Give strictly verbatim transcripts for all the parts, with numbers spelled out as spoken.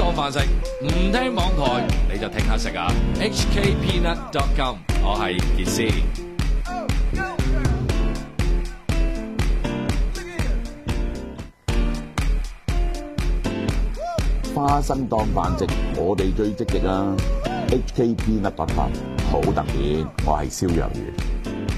當飯食，唔聽網台你就聽下食啊 ！H K peanut dot com， 我係傑斯。 花生當飯食，我哋最積極啊 ！H K peanut dot com 好特別，我係燒羊魚。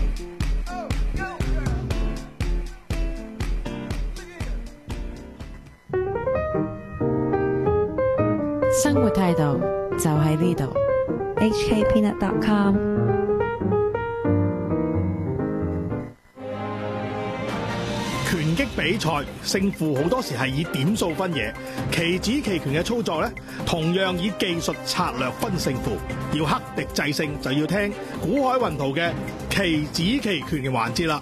生活態度就喺呢度 H K peanut dot com。 拳擊比賽勝負好多時係以點數分野，棋子棋拳嘅操作呢，同樣以技術策略分勝負。要克敵制勝，就要聽古海雲圖嘅棋子棋拳嘅環節啦。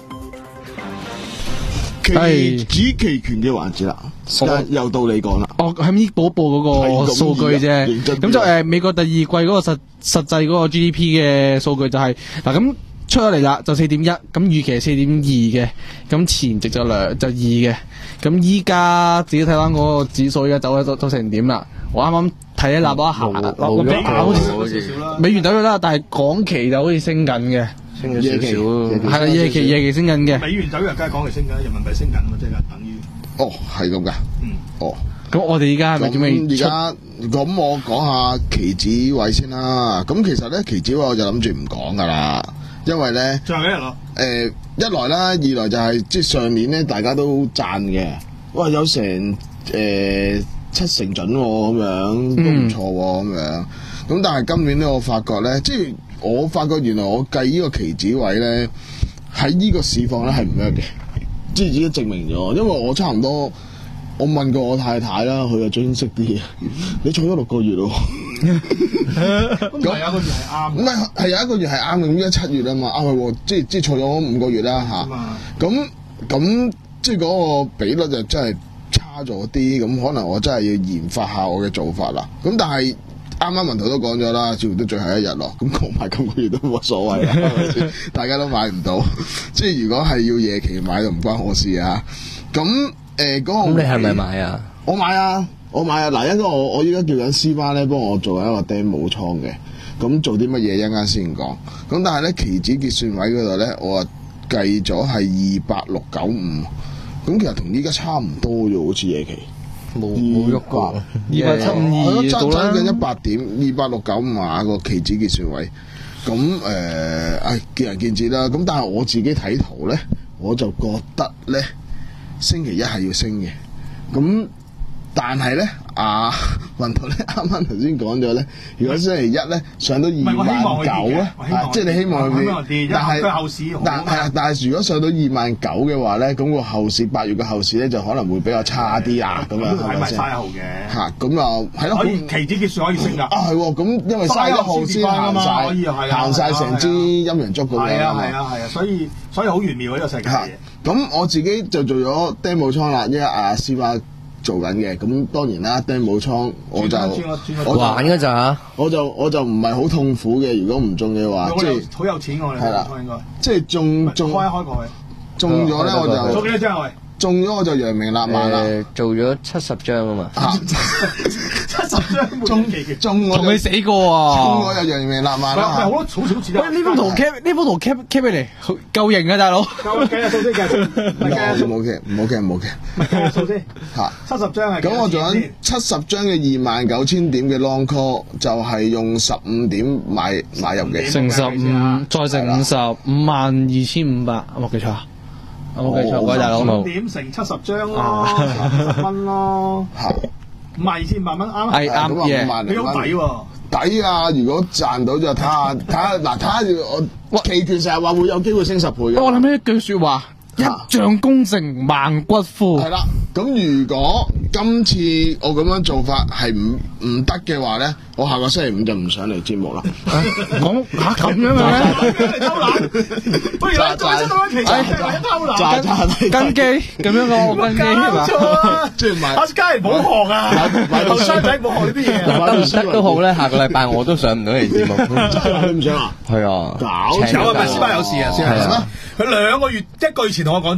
棋子棋拳嘅環節啦，又到你講啦。 哦，喺呢補報嗰個數據啫。咁就誒、呃、美國第二季嗰個實實際嗰個 G D P 嘅數據就係嗱咁出咗嚟啦，就四點一，咁預期係四點二嘅，咁前值就兩就二嘅。咁依家自己睇翻嗰個指數，而家走咗走成點啦？我啱啱睇一立咗一下，落咗好似美元走咗啦，但係港期就好似升緊嘅。升咗少少，係啦，夜期夜期升緊嘅。 美元走弱，梗係講嚟升緊，人民幣升緊嘛，即係等於。 哦，係咁噶。 嗯。 哦。 咁我哋而家係咪點樣？ 而家咁我講下棋子位先啦。咁其實咧棋子位我就諗住唔講噶啦，因為咧。仲有幾日咯？誒、呃，一來啦，二來就係、是、即係上年咧，大家都讚嘅，哇，有成誒、呃、七成準咁、哦、樣，都唔錯喎咁樣。咁但係今年咧，我發覺咧，即係。我發覺原來我計呢個棋子位咧，喺呢個市況咧係唔啱嘅，即係已經證明咗。因為我差唔多，我問過我太太啦，佢就最識啲嘢。你坐咗六個月咯， 咁係有一個月係啱， 唔係係有一個月係啱嘅，咁而家七月啊嘛，啱係即係即係坐咗五個月啦嚇。咁咁即係嗰個比率就真係差咗啲，咁可能我真係要研發下我嘅做法啦。咁但係。啱啱文圖都講咗啦，似乎都最後一日咯，咁講埋今個月都冇所謂啦，係咪先？大家都買唔到，即係如果係要夜期買就唔關我事啊。咁誒嗰個，咁你係咪買啊？我買啊，我買啊！嗱，因為我我依家叫緊 C 班咧，幫我做一個 demo 倉嘅，咁做啲乜嘢一陣間先講。咁但係咧期指結算位嗰度咧，我啊計咗係二八六九五，咁其實同依家差唔多啫，好似夜期。冇冇喐過，二百七五二到啦，爭緊一百點，二百六九五啊個期指結算位，咁誒，唉見仁見智啦。咁但係我自己睇圖咧，我就覺得咧，星期一係要升嘅，咁但係咧，阿雲圖咧啱啱頭先講咗咧，如果星期一咧上到二萬九咧，即係你希望佢跌，但係但係啊，但係如果上到二萬九嘅話咧，咁個後市八月嘅後市咧就可能會比較差啲啊，咁樣係咪先？嘥後嘅嚇，咁又係咯，可以期指結算可以升㗎。啊係喎，咁因為嘥一號先行曬，行曬成支陰陽燭咁樣。係啊係啊係啊，所以所以好玄妙呢個世界嘅嘢。咁我自己就做咗 demo 倉啦，因為阿師傅做緊嘅，咁當然啦 demo 倉我就我玩㗎咋，我就我就唔係好痛苦嘅。如果唔中嘅話，即係好有錢我哋係啦，應該即係中中開開佢，中咗咧我就做幾多張我哋？中咗我就揚名立萬啦，做咗七十張啊嘛，七十張中中我同你死過啊，中我就揚名立萬啦。好多好少錢啊！呢幅圖 cap 呢幅圖 cap cap 俾你，夠型啊大佬！夠計下數先計數，唔好唔好 cap 唔好 cap 唔好 cap，計下數先嚇。七十張係咁，我做緊七十張嘅二萬九千點嘅 long call，就係用十五點買買入嘅，乘十五再乘五十五萬二千五百，有冇記錯啊？我冇記錯，各位大佬冇。點乘七十張咯，十蚊咯，五萬二千五百蚊啱。係啱嘅，你好抵喎。抵啊！如果賺到就睇下睇下嗱，睇下我期權成日話會有機會升十倍嘅。我諗起一句説話：一將功成萬骨枯。係啦，咁如果今次我咁樣做法係唔唔得嘅話咧，我下個星期五就唔上嚟節目啦。講嚇咁樣嘅咩？偷懶，不如你再出多一期，再偷懶，跟機咁樣個跟機係嘛？即係買阿家人冇學啊，後生仔冇學呢啲嘢。得唔得都好咧，下個禮拜我都上唔到嚟節目。你唔想啊？係啊，搞有啊！咪斯巴有事啊，先係咩？佢兩個月一個月前同我講咗啦。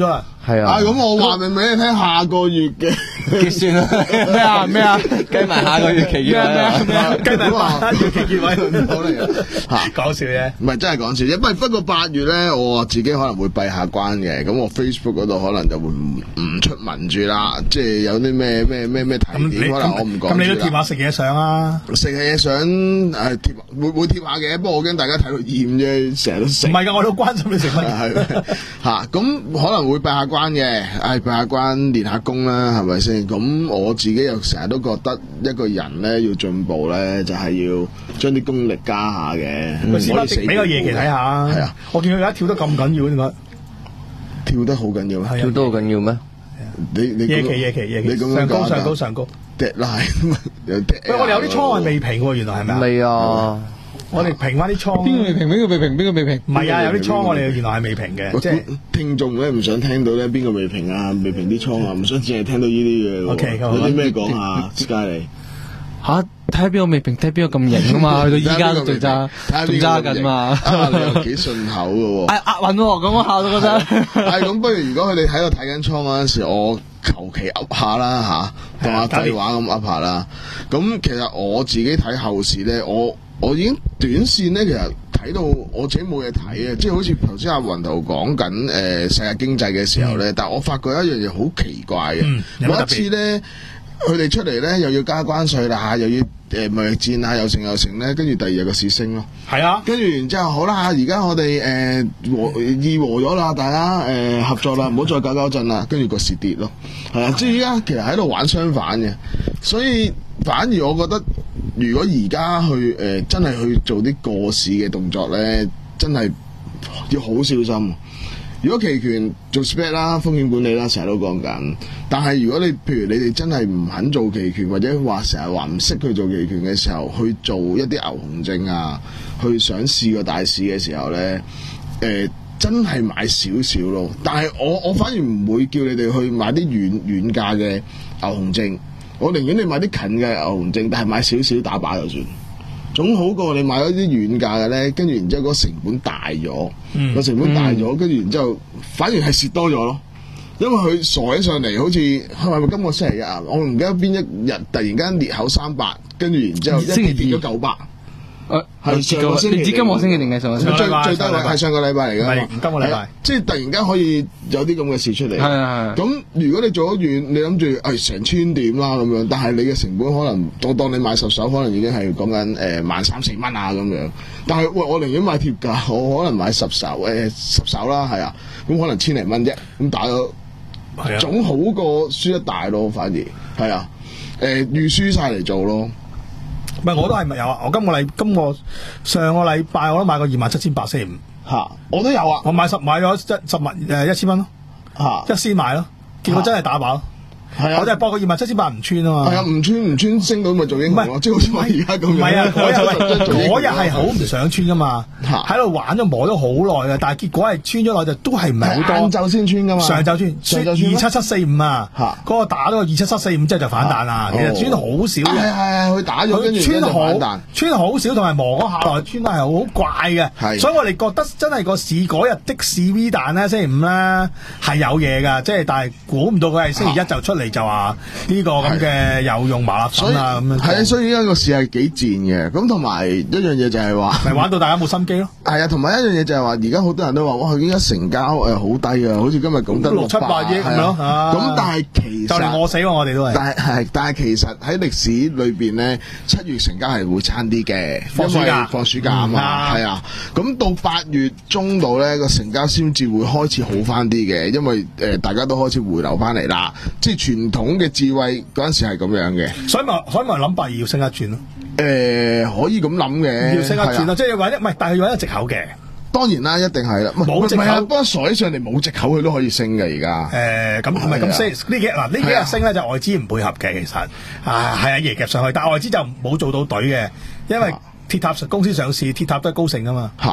係啊。 啊，咁我話明俾你聽，下個月嘅結算啦。 咩啊咩啊， 計埋下個月期月咩啊咩啊， 計埋八月期結位唔好嚟啊！嚇， 講笑啫。 唔係真係講笑啫。不不過八月咧，我自己可能會閉下關嘅。咁我 Facebook 嗰度可能就會唔唔出文住啦。即係有啲咩咩咩咩提點，可能我唔講。 咁你都貼下食嘢相啊？ 食嘢相誒貼會會貼下嘅，不過我驚大家睇到厭啫，成日都食。 唔係㗎，我都關心你食乜。 係嚇，咁可能會閉下關嘅，唉，閉下關練下功啦，係咪先？咁我自己又成日都覺得一個人咧要進步咧，就係要將啲功力加下嘅。 喂，試翻俾個夜期睇下。係啊，我見佢而家跳得咁緊要，點解？ 跳得好緊要咩？ 跳得好緊要咩？ 你你夜期夜期夜期，上高上高上高。 deadline 有 deadline。 喂，我哋有啲倉係未平喎，原來係咪啊？ 未啊！ 我哋平翻啲倉。 邊個未平？邊個未平？邊個未平？ 唔係啊，有啲倉我哋原來係未平嘅，即係聽眾咧唔想聽到咧邊個未平啊，未平啲倉啊，唔想淨係聽到呢啲嘅。 OK， 有啲咩講下？Sky 你吓，睇下邊個未平，睇下邊個咁型啊嘛，去到依家都仲揸，仲揸緊嘛。 你又幾順口嘅喎。 係押韻喎，咁我下都覺得。 係咁，不如如果佢哋喺度睇緊倉嗰陣時，我求其噏下啦嚇，當下廢話咁噏下啦。咁其實我自己睇後市咧，我我已經短線咧，其實睇到我自己冇嘢睇嘅，即係好似頭先阿雲頭講緊誒世界經濟嘅時候咧，嗯、但係我發覺一樣嘢好奇怪嘅，嗯、每一次咧。佢哋出嚟咧，又要加關稅啦，又要誒貿易戰啊，又成又成咧，跟住第二日個市升咯。係啊，跟住然之後好啦，而家我哋誒和議和咗啦，大家誒、呃、合作啦，唔好再搞搞震啦，跟住個市跌咯。係啊，即係依家其實喺度玩相反嘅，所以反而我覺得，如果而家去誒、呃、真係去做啲過市嘅動作咧，真係要好小心。如果期權做 spread 啦，風險管理啦，成日都講緊。但係如果你譬如你哋真係唔肯做期權，或者話成日話唔識去做期權嘅時候，去做一啲牛熊證啊，去想試個大市嘅時候咧，誒、呃、真係買少少咯。但係我我反而唔會叫你哋去買啲遠遠價嘅牛熊證，我寧願你買啲近嘅牛熊證，但係買少少打靶就算。總好過你買咗啲遠價嘅咧，跟住然之後嗰個成本大咗，個、嗯、成本大咗，跟住然之後反而係蝕多咗咯。因為佢傻起上嚟，好似係咪今個星期日啊？我唔記得邊一日突然間裂口三百，跟住然之後一跌跌咗九百。誒，係上個星期， 你知今個星期定係上個星期？ 最最低位係上個禮拜嚟㗎嘛？ 今個禮拜， 即係突然間可以有啲咁嘅事出嚟。係係。咁如果你做咗遠，你諗住誒成千點啦咁樣，但係你嘅成本可能我當你買十手，可能已經係講緊誒萬三四蚊啊咁樣。但係喂，我寧願買貼價，我可能買十手誒、呃、十手啦，係啊，咁可能千零蚊啫，咁打咗，係啊，總好過輸一大咯，反而係啊，誒預輸晒嚟做咯。 唔係，我都係咪有啊？我今個禮今個上個禮拜我都買過二萬七千八四五嚇，我都有啊。 我買十買咗一十萬誒一千蚊咯嚇，一先買咯，結果真係打靶咯。係啊，我就係博個二萬七千八唔穿啊嘛。係啊，唔穿唔穿升到咪做英雄咯，即係好似我而家咁樣。唔係啊，嗰日嗰日係好唔想穿噶嘛，喺度玩咗磨咗好耐嘅，但係結果係穿咗耐就都係唔係好多。晏晝先穿噶嘛，上晝穿，穿二七七四五啊，嗰個打咗個二七七四五之後就反彈啦。其實穿好少嘅，係係佢打咗跟住穿好穿好少，同埋磨嗰下來穿得係好怪嘅。所以我哋覺得真係個市嗰日的士 V 彈咧，星期五咧係有嘢㗎，即係但係估唔到佢係星期一就出嚟。就話呢個咁嘅有用麻辣粉啊咁樣，係啊，所以呢個市係幾賤嘅。咁同埋一樣嘢就係話，咪玩到大家冇心機咯。係啊，同埋一樣嘢就係話，而家好多人都話，哇，而家成交誒好低啊，好似今日講得六七百億咁咯。咁但係其實就連餓死我哋都係。但係係，但係其實喺歷史裏邊咧，七月成交係會差啲嘅，放暑假放暑假啊嘛，係啊。咁到八月中度咧，個成交先至會開始好翻啲嘅，因為誒大家都開始回流翻嚟啦，即係傳統嘅智慧嗰陣時係咁樣嘅，所以咪所以咪諗八二要升一轉咯。誒、呃，可以咁諗嘅，要升一轉咯，即係揾一唔係，但係要揾一個藉口嘅。當然啦，一定係啦，冇藉口，不過傻起上嚟冇藉口，佢都可以升嘅而家。誒，咁唔係咁升呢幾嗱呢幾日升咧就外資唔配合嘅，其實啊係啊夜夾上去，但係外資就冇做到隊嘅，因為鐵塔公司上市，鐵塔都係高盛啊嘛。嚇。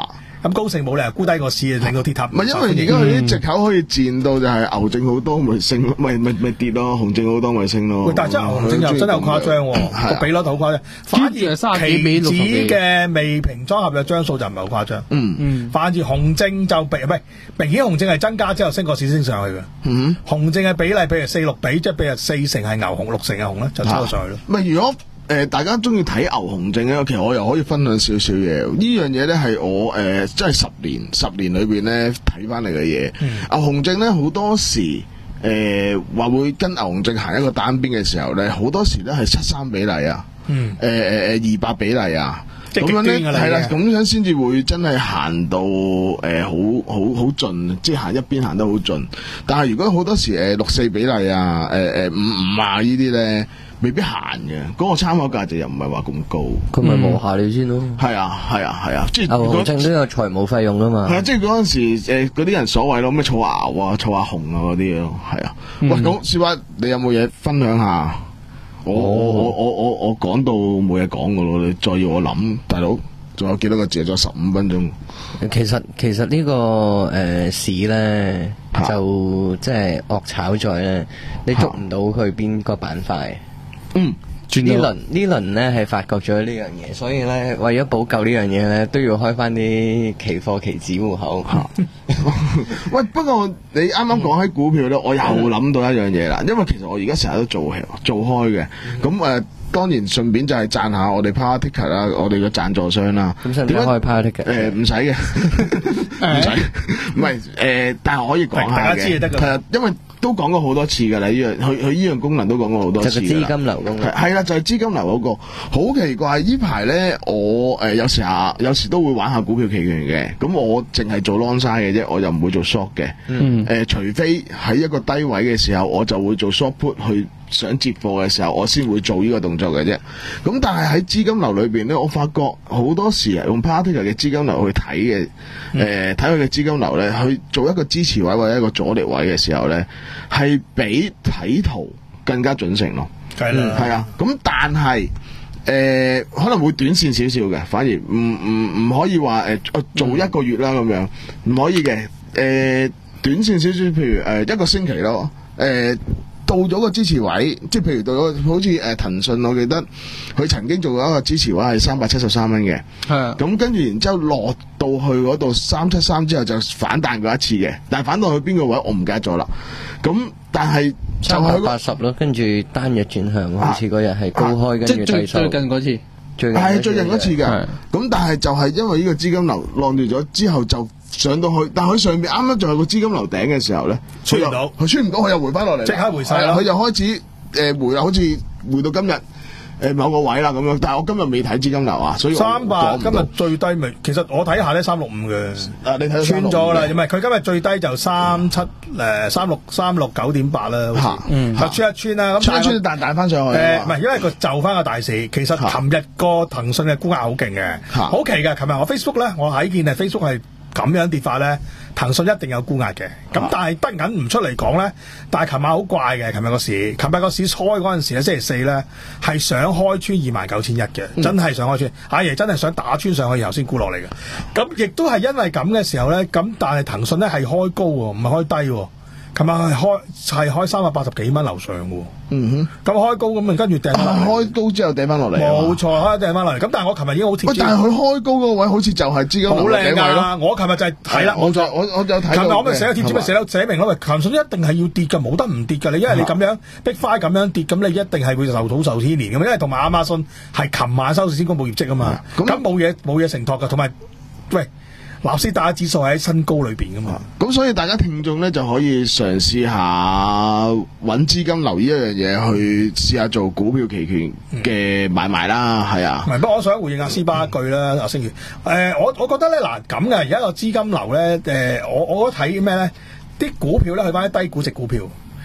咁高盛冇理由沽低個市，令到鐵塔唔係因為而家佢啲藉口可以賤到就係牛證好多咪升咯，咪咪咪跌咯，熊證好多咪升咯。 喂，但係真係牛證又真係好誇張喎，個比率好誇張。反而期指嘅未平倉合約張數就唔係好誇張。 嗯嗯。 反而熊證就比唔係明顯熊證係增加之後升個市升上去嘅。 嗯。 熊證嘅比例譬如四六比，即係譬如四成係牛熊，六成係熊咧，就升咗上去咯。 唔係如果。誒、呃，大家中意睇牛熊證咧，其實我又可以分享少少嘢。呢樣嘢咧係我誒，即、呃、係十年十年裏邊咧睇翻嚟嘅嘢。 嗯、 牛熊證咧好多時誒話、呃、會跟牛熊證行一個單邊嘅時候咧，好多時咧係七三比例啊，誒誒誒二百比例啊，咁樣咧係啦，咁樣先至會真係行到誒、呃、好好好盡，即係行一邊行得好盡。但係如果好多時誒六四比例啊，誒誒五五啊呢啲咧。未必行嘅，嗰、那個參考價值又唔係話咁高， 佢咪無下你先咯。 係啊，係啊，係啊，即係牛熊證都有財務費用噶嘛。係啊， 即係嗰陣時誒嗰啲人所謂咯，咩儲牛啊、儲下熊啊嗰啲嘢咯，係啊。嗯、喂，咁小華你有冇嘢分享下？我、哦、我我我我我講到冇嘢講噶咯，你再要我諗，大佬仲有幾多個字？仲有十五分鐘。 其實其實、這個呃、呢個誒市咧就即係惡炒在咧，你捉唔到佢邊個板塊。嗯，呢輪呢輪咧係發覺咗呢樣嘢，所以咧為咗補救呢樣嘢咧，都要開翻啲期貨期指戶口。 喂，不過你啱啱講起股票咧，我又諗到一樣嘢啦，因為其實我而家成日都做做開嘅，咁誒、呃、當然順便就係讚下我哋 Power Ticket 啦，我哋嘅贊助商啦。 咁使唔使開 Power Ticket？ 誒唔使嘅，唔使，唔係誒，但係可以講下嘅，大家知就得㗎。係啊，因為都講過好多次㗎啦，呢樣佢佢呢樣功能都講過好多次。 就係資金流功能。 係啦，就係、是、資金流嗰、那個。好奇怪，呢排咧我誒、呃、有時下有時都會玩下股票期權嘅。咁我淨係做 long side 嘅啫，我又唔會做 short 嘅。嗯。誒、呃，除非喺一個低位嘅時候，我就會做 short put 去想接貨嘅時候，我先會做呢個動作嘅啫。咁但係喺資金流裏邊咧，我發覺好多時用 Power Ticker 嘅資金流去睇嘅，誒睇佢嘅資金流咧，去做一個支持位或者一個阻力位嘅時候咧，係比睇圖更加準成咯。係啦，係啊。咁但係誒、呃、可能會短線少少嘅，反而唔唔唔可以話誒、呃、做一個月啦咁樣，唔可以嘅。誒、呃、短線少少，譬如誒、呃、一個星期咯，誒、呃。到咗個支持位，即係譬如到咗好似誒騰訊，我記得佢曾經做過一個支持位係三百七十三蚊嘅。係啊。咁跟住然之後落到去嗰度三七三之後就反彈過一次嘅，但係反到去邊個位我唔記得咗啦。咁但係就係八十咯，跟住單日轉向，好似嗰日係高開，跟住低收。 最近嗰次， 係最近嗰次嘅。咁但係就係因為呢個資金流浪住咗之後就上到去，但係佢上面啱啱仲有個資金流頂嘅時候咧， 穿唔到， 佢穿唔到，佢又回翻落嚟，即刻回晒啦。佢就開始誒、呃、回啦，好似回到今日誒、呃、某個位啦咁樣。但係我今日未睇資金流啊，所以三百今日最低咪，其實我睇下咧三六五嘅，啊你睇穿咗啦，唔係佢今日最低就三七誒三六三六九點八啦，嚇，嗯，就穿一穿啦，咁穿一穿彈彈翻上去。 誒唔係，因為佢就翻個大市，其實琴日個騰訊嘅沽壓好勁嘅，好奇嘅。琴日我 Facebook 咧，我睇見係 Facebook 係。咁樣跌法咧，騰訊一定有沽壓嘅。咁、啊、但係得緊唔出嚟講咧。但係琴晚好怪嘅，琴日個市，琴日個市開嗰陣時咧，星期四咧係想開穿二萬九千一嘅，嗯、真係想開穿。阿爺真係想打穿上去，然後先沽落嚟嘅。咁亦都係因為咁嘅時候咧，咁但係騰訊咧係開高喎，唔係開低喎。琴晚係開係開三百八十幾蚊樓上嘅。嗯哼，咁開高咁啊，跟住掟翻落嚟。開高之後掟翻落嚟。冇錯，開掟翻落嚟。咁但係我琴日已經好貼。喂，但係佢開高嗰個位好似就係資金流好靚㗎。我琴日就係係啦，冇錯，我我有睇。琴日我咪寫咗貼紙咪寫咗寫明咯，喂，騰訊一定係要跌㗎，冇得唔跌㗎。你因為你咁樣逼快咁樣跌，咁你一定係會受土受牽連㗎嘛。因為同埋亞馬遜係琴晚收市先公佈業績啊嘛。咁冇嘢冇嘢承托㗎，同埋喂。納斯達克指數喺新高裏邊噶嘛，咁所以大家聽眾咧就可以嘗試下揾資金流呢一樣嘢去試下做股票期權嘅買賣啦，係、嗯、啊。唔係，不過我想回應阿斯巴一句啦，阿星月，誒、呃，我我覺得咧嗱咁嘅，而家個資金流咧，誒、呃，我我睇咩咧？啲股票咧去翻啲低估值股票，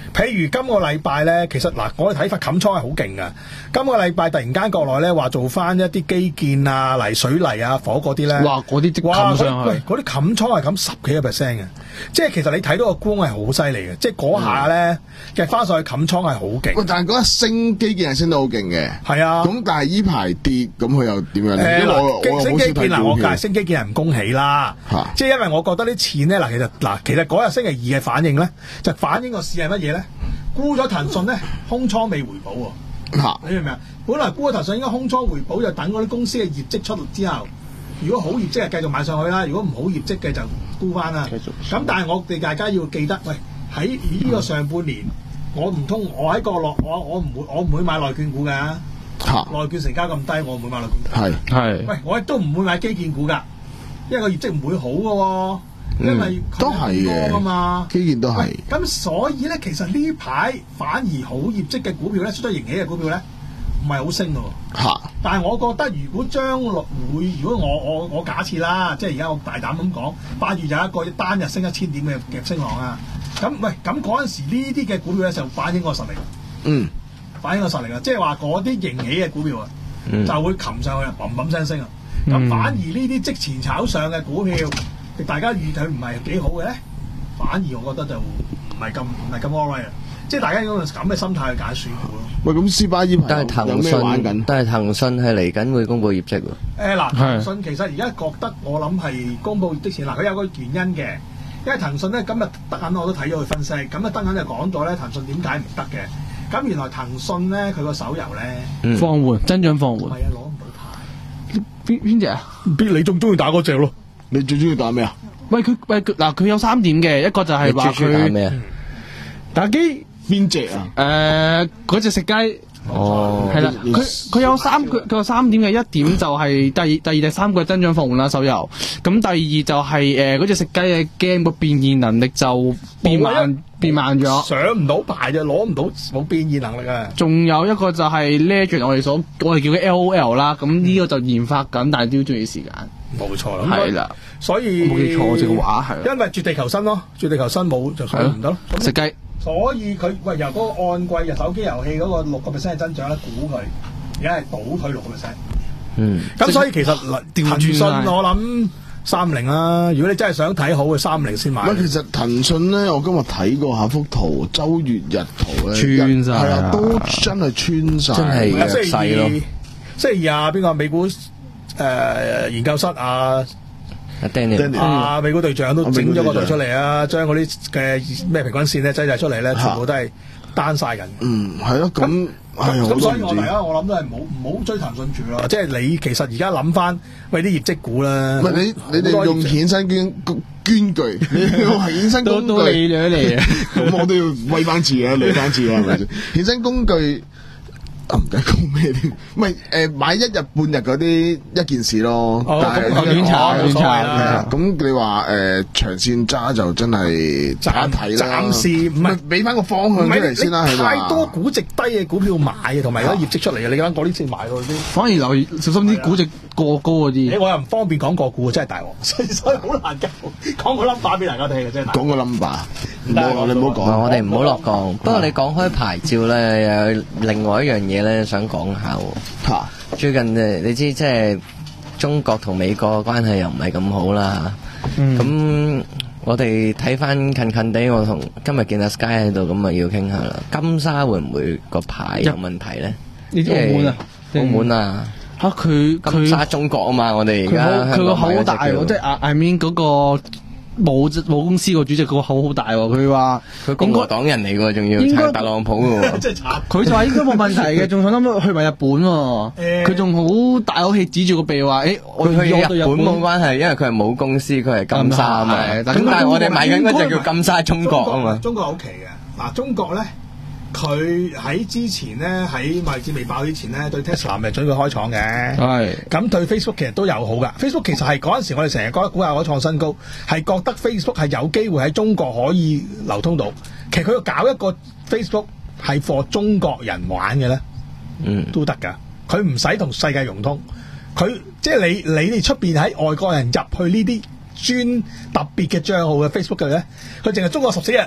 譬如今個禮拜咧，其實嗱，我哋睇法冚倉係好勁噶。今個禮拜突然間國內咧話做翻一啲基建啊、泥水泥啊、火嗰啲咧， 哇！嗰啲即冚上去， 喂，嗰啲冚倉係冚十幾個 percent 嘅，即係其實你睇到個光係好犀利嘅，即係嗰下咧嘅翻上去冚倉係好勁。 喂，但係嗰一升基建係升得好勁嘅， 係啊。 咁但係依排跌，咁佢又點樣咧？ 誒因為我我升好少睇基建嗱，我股票介升基建係唔恭喜啦，即係因為我覺得啲錢咧嗱，其實嗱，其實嗰日星期二嘅反應咧，就反映個市係乜嘢咧？沽咗騰訊咧，空倉未回補喎。 嚇， 你明唔明啊？本來沽咗騰訊應該空倉回補，就等嗰啲公司嘅業績出嚟之後，如果好業績係繼續買上去啦，如果唔好業績嘅就沽翻啦。咁但係我哋大家要記得，喂，喺呢個上半年，我唔通我喺角落，我我唔會我唔會買內券股㗎。 嚇， 內券成交咁低，我唔會買內券股。 係係。 喂，我亦都唔會買基建股㗎，因為個業績唔會好嘅喎。因為都係嘅啊嘛， 基建都係。 咁所以咧，其實呢排反而好業績嘅股票咧，出咗盈喜嘅股票咧，唔係好升咯。 嚇！ 但係我覺得，如果將來會，如果我我我假設啦，即係而家我大膽咁講，八月有一個單日升一千點嘅夾升浪啊！咁喂，咁嗰陣時呢啲嘅股票咧就反映個實力。嗯，反映個實力啊！即係話嗰啲盈喜嘅股票啊，嗯、就會擒上去啊，砰砰聲升啊！咁、嗯、反而呢啲即前炒上嘅股票。大家預計唔係幾好嘅咧，反而我覺得就唔係咁唔係咁 all right 啊！即係大家用咁嘅心態去揀選股咯。 喂，咁斯巴依排但係騰訊，但係騰訊係嚟緊會公佈業績喎。 誒嗱，騰訊其實而家覺得我諗係公佈業績前嗱，佢有個原因嘅，因為騰訊咧今日德銀我都睇咗佢分析，咁啊德銀就講咗咧騰訊點解唔得嘅。咁原來騰訊咧佢個手遊咧放緩增長放緩， 係啊，攞唔到牌。 邊邊隻啊？ 邊你仲中意打嗰隻咯？ 你最中意打咩啊？ 喂佢喂嗱佢有三點嘅，一個就係話佢打咩啊？ 打機邊隻啊？ 誒嗰隻食雞哦， 係啦，佢佢有三佢佢有三點嘅，一點就係第二第二第三個增長放緩啦手遊，咁第二就係誒嗰隻食雞嘅 game 個變現能力就變慢變慢咗， 上唔到牌就攞唔到冇變現能力啊！ 仲有一個就係 Legend 我哋所我哋叫嘅 L O L 啦，咁呢個就研發緊，但係都要需要時間。 冇錯啦， 係啦， 所以冇記錯，隻話係， 因為絕地求生咯，絕地求生冇就所以唔得咯。 食雞， 所以佢喂由嗰個按季嘅手機遊戲嗰個六個 percent 嘅增長咧，估佢而家係倒退六個 percent。嗯，咁所以其實騰訊我諗三零啦，如果你真係想睇好嘅三零先買。 喂，其實騰訊咧，我今日睇過下幅圖，周月日圖咧， 穿晒， 係啊，都真係穿晒， 真係弱勢咯。 星期二啊，邊個美股？誒、呃、研究室啊， 阿 Daniel 啊美股隊長都整咗個圖出嚟啊，將嗰啲嘅咩平均線咧擠晒出嚟咧，全部都係單晒緊。 嗯，係咯，咁咁咁，所以我大家我諗都係唔好唔好追騰訊住咯。即係你其實而家諗翻，喂啲業績股啦， 唔係你你哋用衍生捐捐具，你用衍生工具都你兩嚟啊， 咁我都要威翻次啊，嚟翻次啊，係咪先？衍生工具。啊唔計講咩添，唔係誒買一日半日嗰啲一件事咯， 哦、 但係短炒短炒啦。 咁你話誒、呃、長線揸就真係揸睇啦。 暫時唔係俾翻個方向出嚟先啦，係嘛？ 太多估值低嘅股票買嘅，同埋有啲業績出嚟嘅，你啱講啲先買咯啲。 反而留意小心啲估值過高嗰啲。 我又唔方便講個股，真係大鑊，所以所以好難講講個 number 俾大家聽嘅真係。 講個 number， 唔好你唔好講。 我哋唔好落降。不過你講開牌照咧，有另外一樣嘢咧，想講下喎。嚇！最近誒，你知即係中國同美國嘅關係又唔係咁好啦。咁、嗯、我哋睇翻近近地，我同今日見阿 Sky 喺度，咁啊要傾下啦。金沙會唔會個牌有問題咧？ 你知澳門啊？ 澳門啊？ 嚇佢金沙中國啊嘛！我哋而家佢個口好大喎，即係 I mean 嗰個。冇冇公司個主席個口好大喎，佢話佢共和黨人嚟喎，仲要撐特朗普喎， 真係慘。 佢就話應該冇問題嘅，仲想諗去埋日本喎。佢仲好大口氣指住個鼻話：，誒，我去日本冇關係，因為佢係冇公司，佢係金沙啊嘛。咁但係我哋買緊嗰隻叫金沙中國啊嘛。 中國好奇嘅，嗱，中國咧，佢喺之前咧，喺貿易戰未爆之前咧，對 Tesla 咪準備開廠嘅。係。咁對 Facebook 其實都有好噶。Facebook 其實係嗰陣時我哋成日覺得股價可創新高，係覺得 Facebook 係有機會喺中國可以流通到。其實佢要搞一個 Facebook 係 for 中國人玩嘅咧，嗯，都得㗎。佢唔使同世界融通，佢即係你你哋出邊喺外國人入去呢啲專特別嘅帳號嘅 Facebook 嘅咧，佢淨係中國十四日。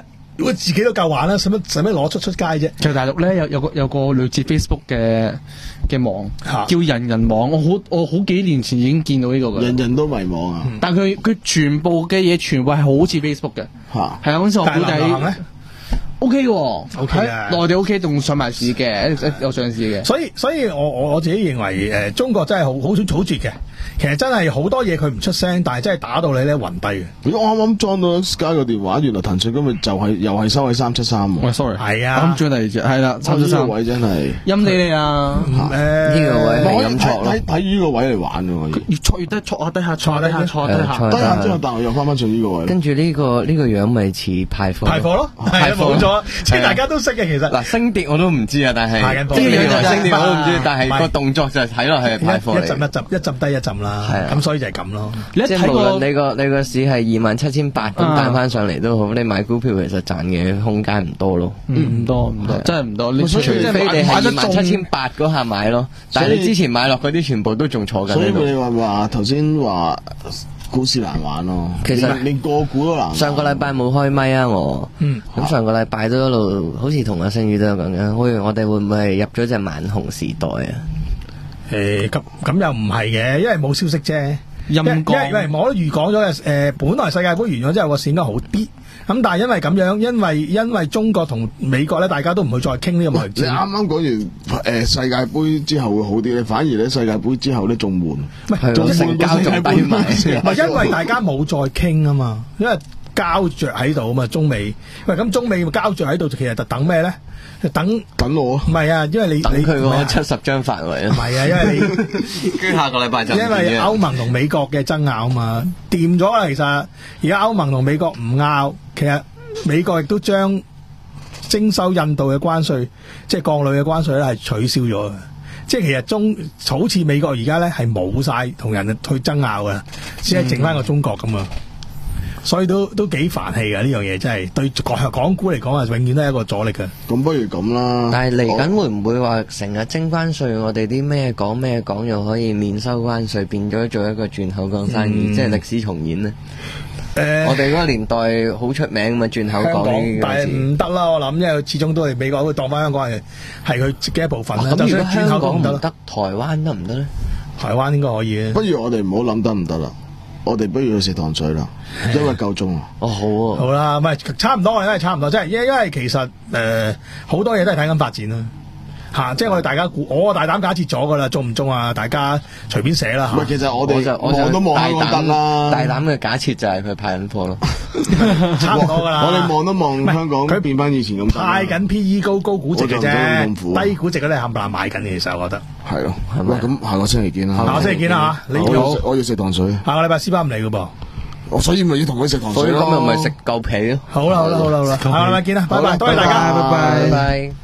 如果自己都夠玩啦，使乜使乜攞出出街啫？ 其實大陸咧有有個有個類似 Facebook 嘅嘅網，叫人人網。我好我好幾年前已經見到呢個嘅。 人人都迷網啊！ 但佢佢全部嘅嘢全部係好似 Facebook 嘅，係啊，好似我估計。O K 喎，喺內地 O K 仲上埋市嘅，有上市嘅。 所以所以我我我自己認為誒、呃，中國真係好好好絕嘅。其實真係好多嘢佢唔出聲，但係真係打到你咧暈低嘅。 我啱啱裝到 Sky 個電話，原來騰訊今日就係、是、又係收喺三七三。 喂 sorry， 係啊， 啱轉嚟啫，係啦，三七三位真係陰你你啊！ 誒，呢、 呃這個位係咁錯咯， 睇睇呢個位嚟玩嘅。 越錯越得，錯下低下，錯下低下，錯下低下， 低下之後，但係又翻翻上呢個位。 跟住呢、這個呢、這個樣咪似派貨， 派貨咯，係冇錯，即係大家都識嘅其實。 嗱升跌我都唔知啊，但係呢個樣升跌我都唔知，但係個動作就睇落係派貨嚟。 一浸一浸一浸低一浸啦，咁所以就係咁咯。 即係無論你個你個市係二萬七千八咁彈翻上嚟都好，你買股票其實賺嘅空間唔多咯， 唔多唔多，真係唔多。你除非你係二萬七千八嗰下買咯，但係你之前買落嗰啲全部都仲坐緊。 所以你話話頭先話股市難玩咯， 其實連個股都難玩。 上個禮拜冇開咪啊我，咁上個禮拜都一路好似同阿星宇都有講緊，喂我哋會唔會係入咗隻萬紅時代啊？ 誒咁咁又唔係嘅，因為冇消息啫。 陰公， 因為我都預講咗嘅，誒，本來世界盃完咗之後個市應該好啲，咁但係因為咁樣，因為因為中國同美國咧，大家都唔會再傾呢個貿易戰。 你啱啱講完誒世界盃之後會好啲咧，反而咧世界盃之後咧仲悶， 唔係仲成交仲低埋， 唔係因為大家冇再傾啊嘛，因為膠着喺度啊嘛，中美喂咁中美膠着喺度，其實就等咩咧？等等我唔係啊，因為你等佢嗰七十張範圍啊， 唔係啊，因為你跟下個禮拜就因為歐盟同美國嘅爭拗啊嘛，掂咗啦。其實而家歐盟同美國唔拗，其實美國亦都將徵收印度嘅關稅，即係鋼鋁嘅關稅咧係取消咗嘅。即係其實中好似美國而家咧係冇晒同人去爭拗嘅，只係剩翻個中國咁啊。所以都都幾煩氣㗎，呢樣嘢真係對港港股嚟講啊，永遠都係一個阻力㗎。 咁不如咁啦。 但係嚟緊會唔會話成日徵關稅，我哋啲咩講咩講又可以免收關稅，變咗做一個轉口港生意，嗯、即係歷史重演呢？誒、呃，我哋嗰個年代好出名嘛，轉口港呢個字。但係唔得啦，我諗，因為始終都係美國會當翻香港係係佢自己一部分啦。咁、啊、如果香港唔得，台灣得唔得咧？台灣應該可以嘅。不如我哋唔好諗得唔得啦。我哋不如去食糖水啦，因為夠鐘啊！哦，好啊，好啦，唔係差唔多，我哋都係差唔多，即係因因為其實誒好、呃、多嘢都係睇緊發展啦，吓、啊，即係我哋大家估，我大膽假設咗噶啦，中唔中啊？大家隨便寫啦吓。其實我哋望都望香港得啦，大膽嘅假設就係佢派緊貨咯，差唔多噶啦。我哋望都望香港，佢變翻以前咁。派緊 P E 高高估值嘅啫，低估值嗰啲冚唪唥買緊嘅，其實我覺得。係咯，係咪？咁下個星期見啦。下個星期見啦吓，你要我要食糖水。下個禮拜師班唔嚟噶噃，我所以咪要同佢食糖水咯。所以今日咪食夠皮咯。好啦好啦好啦好啦，下個禮拜見啦，拜拜，多謝大家，拜拜拜拜。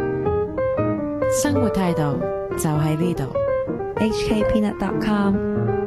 生活態度就喺呢度。 H K Peanut dot com